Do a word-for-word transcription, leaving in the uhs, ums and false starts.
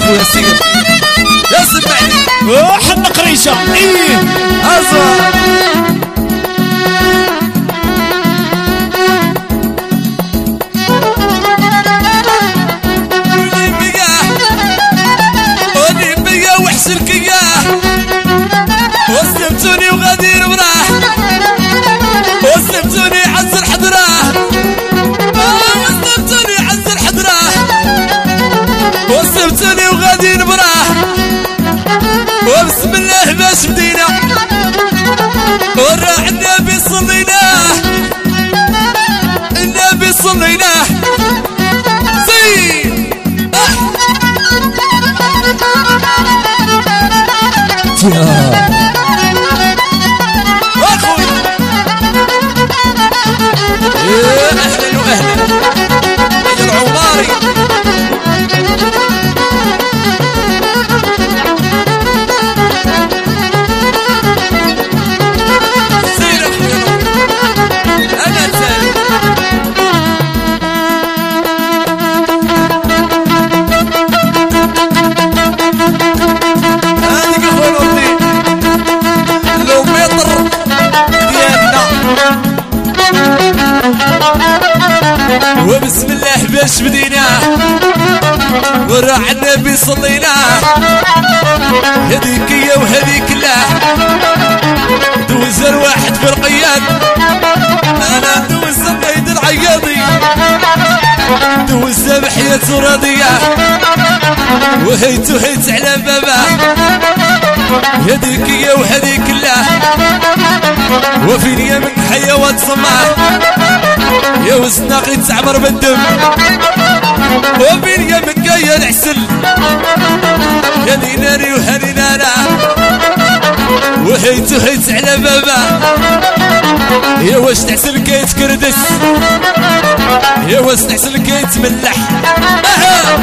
خويا سير يا سمعني وحنا قريشه ايه ازرق وسلمتوني وغادي نبراه وسلمتوني عز الحضراه وسلمتوني عز الحضراه وسلمتوني وغادي نبراه وبسم الله باش بدينا وراع النبي صليناه النبي صليناه زين اهلا واهلا يا العماري سير اخويا انا سالم هذيك اخويا نوردين لو متر ديالنا وبسم الله باش بديناه وراع النبي صليناه هذيك يا وهذيك لا دوز الواحد في القياد انا دوز القيد العياضي دوز بحياة راضية وهيت وهيت على بابا هذيك يا وهذيك لا وفين يا من حيوان صماه يا وزناقي تعمر بالدم وبين يمك يا العسل يا ديناري وهاني نانا وهيت وهيت على بابا يا واش تعسل كيت كردس يا واش تعسل كيت ملح اها